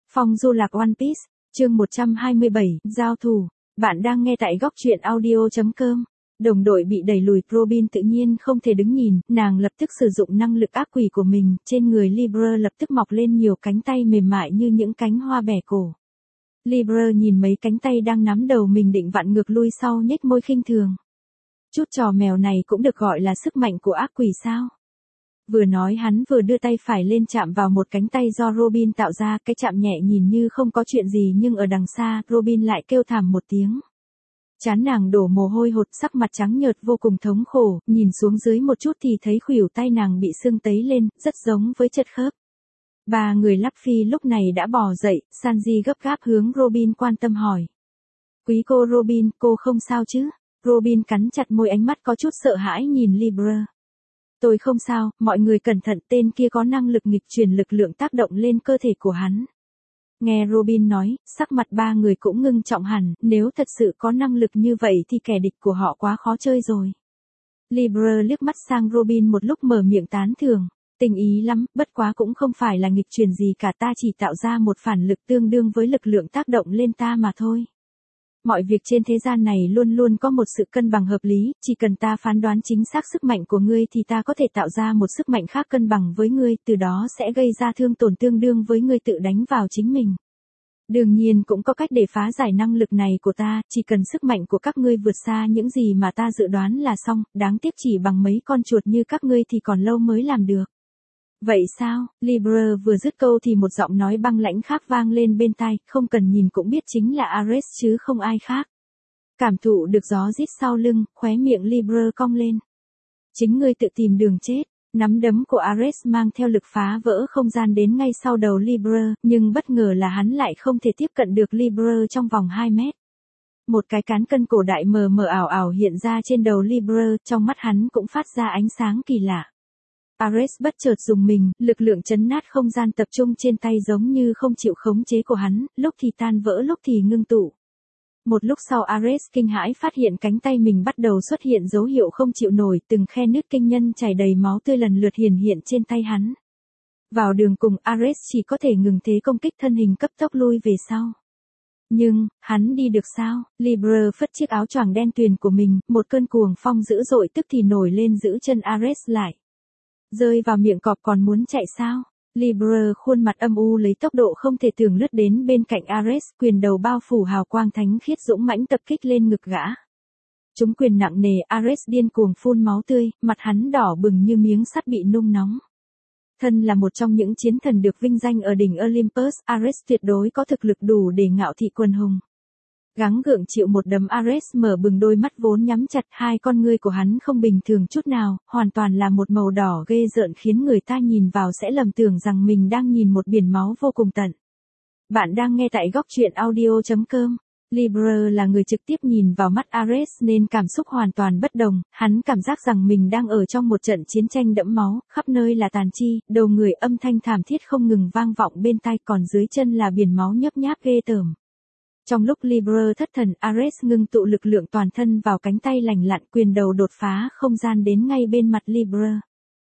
Phong du lạc One Piece, chương 127, giao thủ. Bạn đang nghe tại góc truyện audio.com. Đồng đội bị đẩy lùi, Robin tự nhiên không thể đứng nhìn, nàng lập tức sử dụng năng lực ác quỷ của mình, trên người Libra lập tức mọc lên nhiều cánh tay mềm mại như những cánh hoa bẻ cổ. Libra nhìn mấy cánh tay đang nắm đầu mình định vặn ngược lui sau, nhếch môi khinh thường. Chút trò mèo này cũng được gọi là sức mạnh của ác quỷ sao? Vừa nói hắn vừa đưa tay phải lên chạm vào một cánh tay do Robin tạo ra, cái chạm nhẹ nhìn như không có chuyện gì nhưng ở đằng xa, Robin lại kêu thảm một tiếng. Trán nàng đổ mồ hôi hột, sắc mặt trắng nhợt vô cùng thống khổ, nhìn xuống dưới một chút thì thấy khuỷu tay nàng bị sưng tấy lên, rất giống với chật khớp. Ba người Luffy lúc này đã bò dậy, Sanji gấp gáp hướng Robin quan tâm hỏi. Quý cô Robin, cô không sao chứ? Robin cắn chặt môi, ánh mắt có chút sợ hãi nhìn Libra. Tôi không sao, mọi người cẩn thận, tên kia có năng lực nghịch truyền lực lượng tác động lên cơ thể của hắn. Nghe Robin nói, sắc mặt ba người cũng ngưng trọng hẳn, nếu thật sự có năng lực như vậy thì kẻ địch của họ quá khó chơi rồi. Libra liếc mắt sang Robin một lúc mở miệng tán thưởng, tình ý lắm, bất quá cũng không phải là nghịch truyền gì cả, ta chỉ tạo ra một phản lực tương đương với lực lượng tác động lên ta mà thôi. Mọi việc trên thế gian này luôn luôn có một sự cân bằng hợp lý, chỉ cần ta phán đoán chính xác sức mạnh của ngươi thì ta có thể tạo ra một sức mạnh khác cân bằng với ngươi, từ đó sẽ gây ra thương tổn tương đương với ngươi tự đánh vào chính mình. Đương nhiên cũng có cách để phá giải năng lực này của ta, chỉ cần sức mạnh của các ngươi vượt xa những gì mà ta dự đoán là xong, đáng tiếc chỉ bằng mấy con chuột như các ngươi thì còn lâu mới làm được. Vậy sao? Libra vừa dứt câu thì một giọng nói băng lãnh khác vang lên bên tai, không cần nhìn cũng biết chính là Ares chứ không ai khác. Cảm thụ được gió rít sau lưng, khóe miệng Libra cong lên. Chính ngươi tự tìm đường chết. Nắm đấm của Ares mang theo lực phá vỡ không gian đến ngay sau đầu Libra, nhưng bất ngờ là hắn lại không thể tiếp cận được Libra trong vòng 2 mét. Một cái cán cân cổ đại mờ mờ ảo ảo hiện ra trên đầu Libra, trong mắt hắn cũng phát ra ánh sáng kỳ lạ. Ares bất chợt dùng mình, lực lượng chấn nát không gian tập trung trên tay giống như không chịu khống chế của hắn, lúc thì tan vỡ lúc thì ngưng tụ. Một lúc sau Ares kinh hãi phát hiện cánh tay mình bắt đầu xuất hiện dấu hiệu không chịu nổi, từng khe nứt kinh nhân chảy đầy máu tươi lần lượt hiện trên tay hắn. Vào đường cùng Ares chỉ có thể ngừng thế công kích, thân hình cấp tốc lui về sau. Nhưng, hắn đi được sao? Libra phất chiếc áo choàng đen tuyền của mình, một cơn cuồng phong dữ dội tức thì nổi lên giữ chân Ares lại. Rơi vào miệng cọp còn muốn chạy sao? Libra khuôn mặt âm u lấy tốc độ không thể tưởng lướt đến bên cạnh Ares, quyền đầu bao phủ hào quang thánh khiết dũng mãnh tập kích lên ngực gã. Chúng quyền nặng nề, Ares điên cuồng phun máu tươi, mặt hắn đỏ bừng như miếng sắt bị nung nóng. Thân là một trong những chiến thần được vinh danh ở đỉnh Olympus, Ares tuyệt đối có thực lực đủ để ngạo thị quần hùng. Gắng gượng chịu một đấm, Ares mở bừng đôi mắt vốn nhắm chặt, hai con ngươi của hắn không bình thường chút nào, hoàn toàn là một màu đỏ ghê rợn khiến người ta nhìn vào sẽ lầm tưởng rằng mình đang nhìn một biển máu vô cùng tận. Bạn đang nghe tại góc truyện audio.com. Libra là người trực tiếp nhìn vào mắt Ares nên cảm xúc hoàn toàn bất đồng, hắn cảm giác rằng mình đang ở trong một trận chiến tranh đẫm máu, khắp nơi là tàn chi, đầu người âm thanh thảm thiết không ngừng vang vọng bên tai, còn dưới chân là biển máu nhấp nháp ghê tởm. Trong lúc Libra thất thần, Ares ngưng tụ lực lượng toàn thân vào cánh tay lành lặn, quyền đầu đột phá không gian đến ngay bên mặt Libra.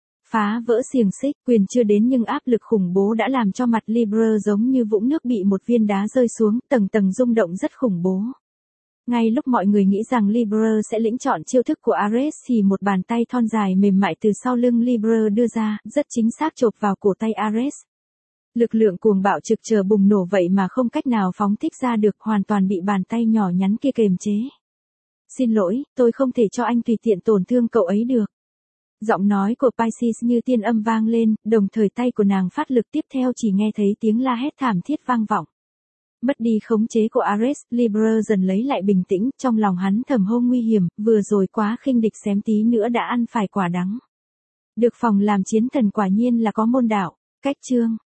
Phá vỡ xiềng xích, quyền chưa đến nhưng áp lực khủng bố đã làm cho mặt Libra giống như vũng nước bị một viên đá rơi xuống, tầng tầng rung động rất khủng bố. Ngay lúc mọi người nghĩ rằng Libra sẽ lĩnh chọn chiêu thức của Ares thì một bàn tay thon dài mềm mại từ sau lưng Libra đưa ra, rất chính xác chộp vào cổ tay Ares. Lực lượng cuồng bạo trực chờ bùng nổ vậy mà không cách nào phóng thích ra được, hoàn toàn bị bàn tay nhỏ nhắn kia kềm chế. Xin lỗi, tôi không thể cho anh tùy tiện tổn thương cậu ấy được. Giọng nói của Pisces như tiên âm vang lên, đồng thời tay của nàng phát lực, tiếp theo chỉ nghe thấy tiếng la hét thảm thiết vang vọng. Mất đi khống chế của Ares, Libra dần lấy lại bình tĩnh, trong lòng hắn thầm hô nguy hiểm, vừa rồi quá khinh địch, xém tí nữa đã ăn phải quả đắng. Được phòng làm chiến thần quả nhiên là có môn đạo. Cách chương